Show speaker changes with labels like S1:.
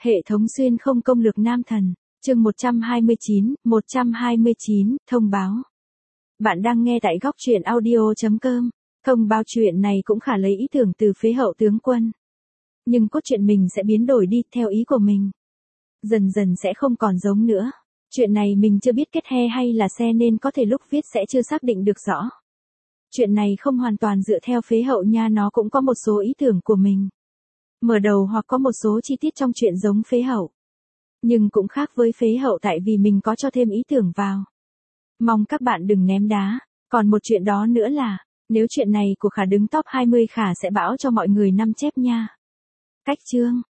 S1: Hệ thống xuyên không công lược nam thần, chương 129, thông báo. Bạn đang nghe tại góc truyện audio.com. Thông báo chuyện này cũng khá lấy ý tưởng từ phế hậu tướng quân. Nhưng cốt truyện mình sẽ biến đổi đi theo ý của mình. Dần dần sẽ không còn giống nữa. Chuyện này mình chưa biết kết he hay là xe nên có thể lúc viết sẽ chưa xác định được rõ. Chuyện này không hoàn toàn dựa theo phế hậu nha, nó cũng có một số ý tưởng của mình. Mở đầu hoặc có một số chi tiết trong chuyện giống phế hậu. Nhưng cũng khác với phế hậu tại vì mình có cho thêm ý tưởng vào. Mong các bạn đừng ném đá. Còn một chuyện đó nữa là, nếu chuyện này của Khả đứng top 20 Khả sẽ báo cho mọi người 5 chép nha. Cách chương,